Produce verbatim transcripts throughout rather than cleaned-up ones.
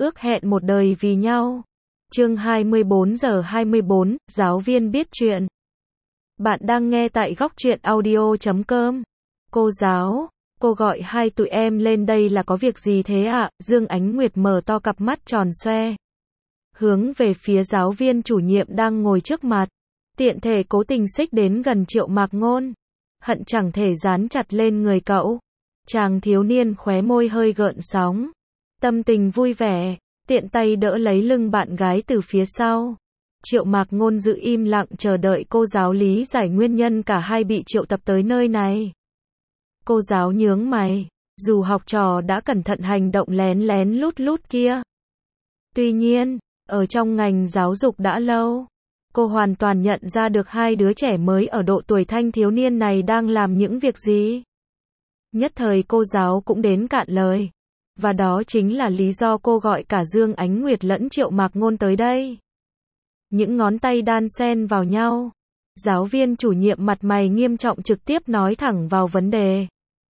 ước hẹn một đời vì nhau. Chương hai mươi bốn giờ hai mươi bốn, giáo viên biết chuyện. Bạn đang nghe tại góc truyện audio chấm com. Cô giáo, cô gọi hai tụi em lên đây là có việc gì thế ạ? Dương Ánh Nguyệt mở to cặp mắt tròn xoe, hướng về phía giáo viên chủ nhiệm đang ngồi trước mặt. Tiện thể cố tình xích đến gần Triệu Mạc Ngôn, hận chẳng thể dán chặt lên người cậu. Chàng thiếu niên khóe môi hơi gợn sóng, tâm tình vui vẻ, tiện tay đỡ lấy lưng bạn gái từ phía sau. Triệu Mạc Ngôn giữ im lặng chờ đợi cô giáo lý giải nguyên nhân cả hai bị triệu tập tới nơi này. Cô giáo nhướng mày, dù học trò đã cẩn thận hành động lén lén lút lút kia. Tuy nhiên, ở trong ngành giáo dục đã lâu, cô hoàn toàn nhận ra được hai đứa trẻ mới ở độ tuổi thanh thiếu niên này đang làm những việc gì. Nhất thời cô giáo cũng đến cạn lời. Và đó chính là lý do cô gọi cả Dương Ánh Nguyệt lẫn Triệu Mạc Ngôn tới đây. Những ngón tay đan xen vào nhau. Giáo viên chủ nhiệm mặt mày nghiêm trọng trực tiếp nói thẳng vào vấn đề.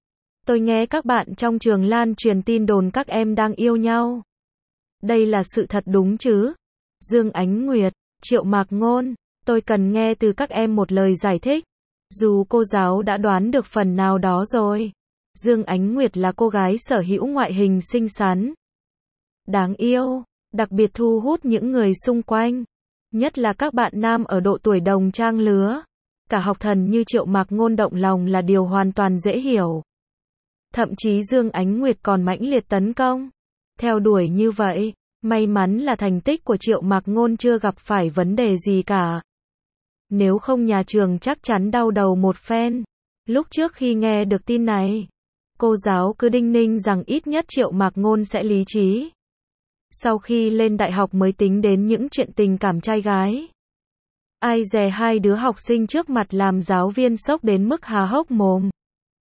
Tôi nghe các bạn trong trường lan truyền tin đồn các em đang yêu nhau. Đây là sự thật đúng chứ? Dương Ánh Nguyệt, Triệu Mạc Ngôn, tôi cần nghe từ các em một lời giải thích. Dù cô giáo đã đoán được phần nào đó rồi. Dương Ánh Nguyệt là cô gái sở hữu ngoại hình xinh xắn, đáng yêu, đặc biệt thu hút những người xung quanh, nhất là các bạn nam ở độ tuổi đồng trang lứa. Cả học thần như Triệu Mạc Ngôn động lòng là điều hoàn toàn dễ hiểu. Thậm chí Dương Ánh Nguyệt còn mãnh liệt tấn công, theo đuổi như vậy. May mắn là thành tích của Triệu Mạc Ngôn chưa gặp phải vấn đề gì cả. Nếu không nhà trường chắc chắn đau đầu một phen. Lúc trước khi nghe được tin này, cô giáo cứ đinh ninh rằng ít nhất Triệu Mạc Ngôn sẽ lý trí. Sau khi lên đại học mới tính đến những chuyện tình cảm trai gái. Ai dè hai đứa học sinh trước mặt làm giáo viên sốc đến mức há hốc mồm.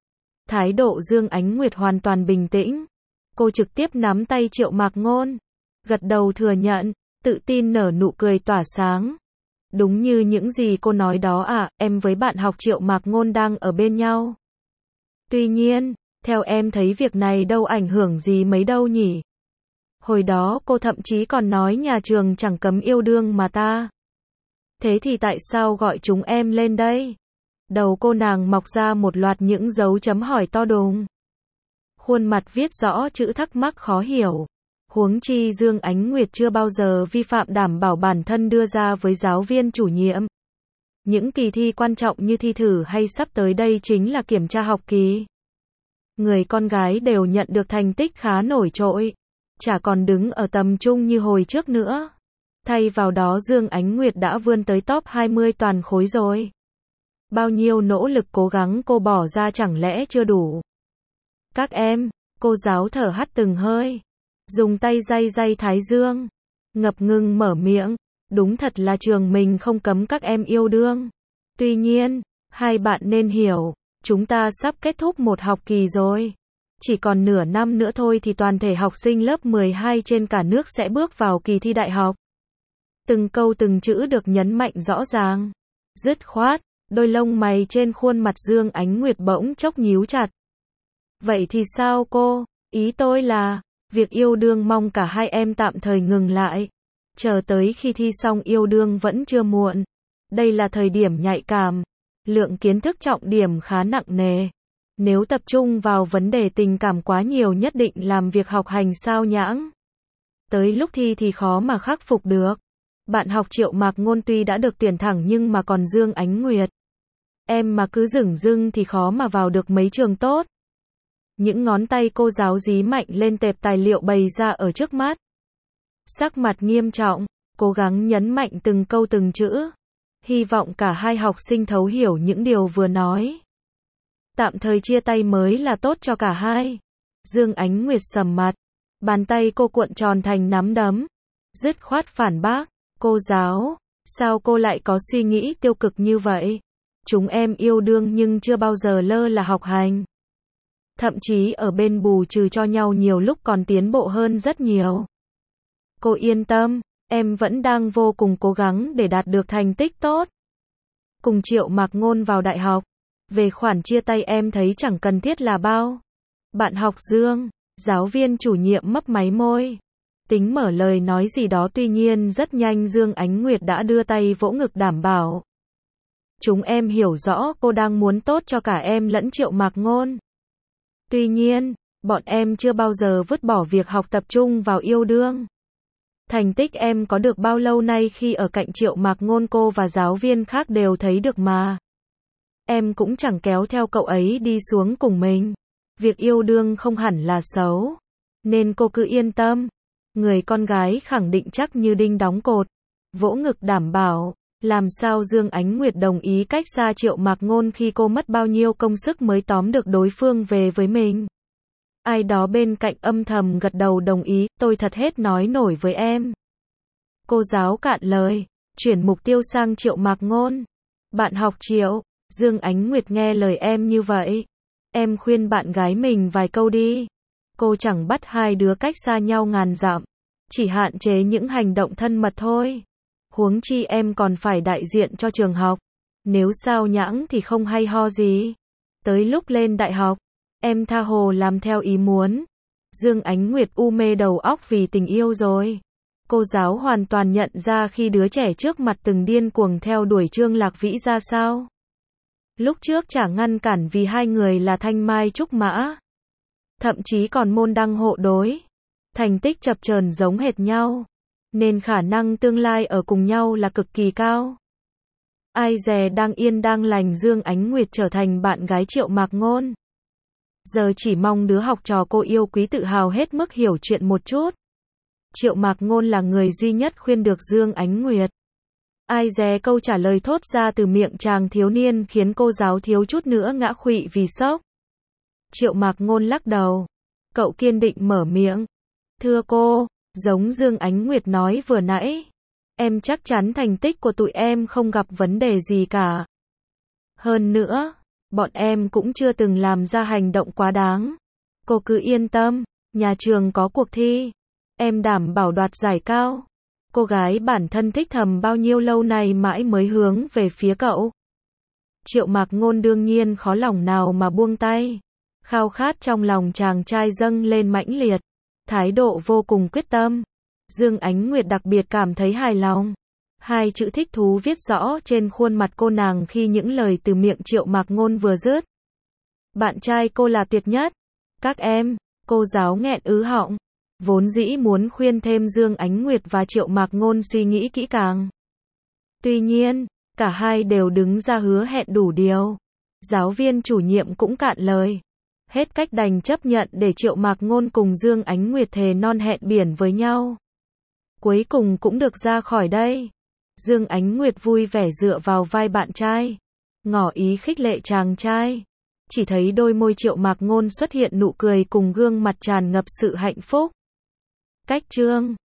Thái độ Dương Ánh Nguyệt hoàn toàn bình tĩnh. Cô trực tiếp nắm tay Triệu Mạc Ngôn, gật đầu thừa nhận, tự tin nở nụ cười tỏa sáng. Đúng như những gì cô nói đó ạ, à, em với bạn học Triệu Mạc Ngôn đang ở bên nhau. Tuy nhiên, theo em thấy việc này đâu ảnh hưởng gì mấy đâu nhỉ. Hồi đó cô thậm chí còn nói nhà trường chẳng cấm yêu đương mà ta. Thế thì tại sao gọi chúng em lên đây? Đầu cô nàng mọc ra một loạt những dấu chấm hỏi to đùng. Khuôn mặt viết rõ chữ thắc mắc khó hiểu. Huống chi Dương Ánh Nguyệt chưa bao giờ vi phạm đảm bảo bản thân đưa ra với giáo viên chủ nhiệm. Những kỳ thi quan trọng như thi thử hay sắp tới đây chính là kiểm tra học kỳ. Người con gái đều nhận được thành tích khá nổi trội, chả còn đứng ở tầm trung như hồi trước nữa. Thay vào đó Dương Ánh Nguyệt đã vươn tới top hai mươi toàn khối rồi. Bao nhiêu nỗ lực cố gắng cô bỏ ra chẳng lẽ chưa đủ? Các em, cô giáo thở hắt từng hơi, dùng tay day day thái dương, ngập ngừng mở miệng, đúng thật là trường mình không cấm các em yêu đương. Tuy nhiên, hai bạn nên hiểu, chúng ta sắp kết thúc một học kỳ rồi. Chỉ còn nửa năm nữa thôi thì toàn thể học sinh lớp mười hai trên cả nước sẽ bước vào kỳ thi đại học. Từng câu từng chữ được nhấn mạnh rõ ràng, dứt khoát, đôi lông mày trên khuôn mặt Dương Ánh Nguyệt bỗng chốc nhíu chặt. Vậy thì sao cô? Ý tôi là, việc yêu đương mong cả hai em tạm thời ngừng lại. Chờ tới khi thi xong yêu đương vẫn chưa muộn. Đây là thời điểm nhạy cảm. Lượng kiến thức trọng điểm khá nặng nề. Nếu tập trung vào vấn đề tình cảm quá nhiều nhất định làm việc học hành sao nhãng. Tới lúc thi thì khó mà khắc phục được. Bạn học Triệu Mạc Ngôn tuy đã được tuyển thẳng nhưng mà còn Dương Ánh Nguyệt. Em mà cứ dửng dưng thì khó mà vào được mấy trường tốt. Những ngón tay cô giáo dí mạnh lên tệp tài liệu bày ra ở trước mắt. Sắc mặt nghiêm trọng, cố gắng nhấn mạnh từng câu từng chữ. Hy vọng cả hai học sinh thấu hiểu những điều vừa nói. Tạm thời chia tay mới là tốt cho cả hai. Dương Ánh Nguyệt sầm mặt. Bàn tay cô cuộn tròn thành nắm đấm. Dứt khoát phản bác. Cô giáo, sao cô lại có suy nghĩ tiêu cực như vậy? Chúng em yêu đương nhưng chưa bao giờ lơ là học hành. Thậm chí ở bên bù trừ cho nhau nhiều lúc còn tiến bộ hơn rất nhiều. Cô yên tâm, em vẫn đang vô cùng cố gắng để đạt được thành tích tốt. Cùng Triệu Mạc Ngôn vào đại học. Về khoản chia tay em thấy chẳng cần thiết là bao. Bạn học Dương, giáo viên chủ nhiệm mấp máy môi. tính mở lời nói gì đó, tuy nhiên rất nhanh Dương Ánh Nguyệt đã đưa tay vỗ ngực đảm bảo. Chúng em hiểu rõ cô đang muốn tốt cho cả em lẫn Triệu Mạc Ngôn. Tuy nhiên, bọn em chưa bao giờ vứt bỏ việc học, tập trung vào yêu đương. Thành tích em có được bao lâu nay khi ở cạnh Triệu Mạc Ngôn cô và giáo viên khác đều thấy được mà. Em cũng chẳng kéo theo cậu ấy đi xuống cùng mình. Việc yêu đương không hẳn là xấu, nên cô cứ yên tâm. Người con gái khẳng định chắc như đinh đóng cột, vỗ ngực đảm bảo. Làm sao Dương Ánh Nguyệt đồng ý cách xa Triệu Mạc Ngôn khi cô mất bao nhiêu công sức mới tóm được đối phương về với mình. Ai đó bên cạnh âm thầm gật đầu đồng ý, tôi thật hết nói nổi với em. Cô giáo cạn lời, chuyển mục tiêu sang Triệu Mạc Ngôn. Bạn học Triệu, Dương Ánh Nguyệt nghe lời em như vậy. Em khuyên bạn gái mình vài câu đi. Cô chẳng bắt hai đứa cách xa nhau ngàn dặm, chỉ hạn chế những hành động thân mật thôi. Huống chi em còn phải đại diện cho trường học. Nếu sao nhãng thì không hay ho gì. Tới lúc lên đại học, em tha hồ làm theo ý muốn. Dương Ánh Nguyệt u mê đầu óc vì tình yêu rồi. Cô giáo hoàn toàn nhận ra khi đứa trẻ trước mặt từng điên cuồng theo đuổi Trương Lạc Vĩ ra sao. Lúc trước chả ngăn cản vì hai người là thanh mai trúc mã. Thậm chí còn môn đăng hộ đối. Thành tích chập chờn giống hệt nhau. Nên khả năng tương lai ở cùng nhau là cực kỳ cao. Ai dè đang yên đang lành Dương Ánh Nguyệt trở thành bạn gái Triệu Mạc Ngôn. Giờ chỉ mong đứa học trò cô yêu quý tự hào hết mức hiểu chuyện một chút. Triệu Mạc Ngôn là người duy nhất khuyên được Dương Ánh Nguyệt. Ai dè câu trả lời thốt ra từ miệng chàng thiếu niên khiến cô giáo thiếu chút nữa ngã khuỵu vì sốc. Triệu Mạc Ngôn lắc đầu. Cậu kiên định mở miệng. Thưa cô, giống Dương Ánh Nguyệt nói vừa nãy, em chắc chắn thành tích của tụi em không gặp vấn đề gì cả. Hơn nữa, bọn em cũng chưa từng làm ra hành động quá đáng. Cô cứ yên tâm, nhà trường có cuộc thi, em đảm bảo đoạt giải cao. Cô gái bản thân thích thầm bao nhiêu lâu nay mãi mới hướng về phía cậu. Triệu Mạc Ngôn đương nhiên khó lòng nào mà buông tay. Khao khát trong lòng chàng trai dâng lên mãnh liệt, thái độ vô cùng quyết tâm. Dương Ánh Nguyệt đặc biệt cảm thấy hài lòng. Hai chữ thích thú viết rõ trên khuôn mặt cô nàng khi những lời từ miệng Triệu Mạc Ngôn vừa dứt. Bạn trai cô là tuyệt nhất. Các em, cô giáo nghẹn ứ họng. Vốn dĩ muốn khuyên thêm Dương Ánh Nguyệt và Triệu Mạc Ngôn suy nghĩ kỹ càng. Tuy nhiên, cả hai đều đứng ra hứa hẹn đủ điều. Giáo viên chủ nhiệm cũng cạn lời. Hết cách đành chấp nhận để Triệu Mạc Ngôn cùng Dương Ánh Nguyệt thề non hẹn biển với nhau. Cuối cùng cũng được ra khỏi đây. Dương Ánh Nguyệt vui vẻ dựa vào vai bạn trai, ngỏ ý khích lệ chàng trai. Chỉ thấy đôi môi Triệu Mạc Ngôn xuất hiện nụ cười cùng gương mặt tràn ngập sự hạnh phúc. Cách chương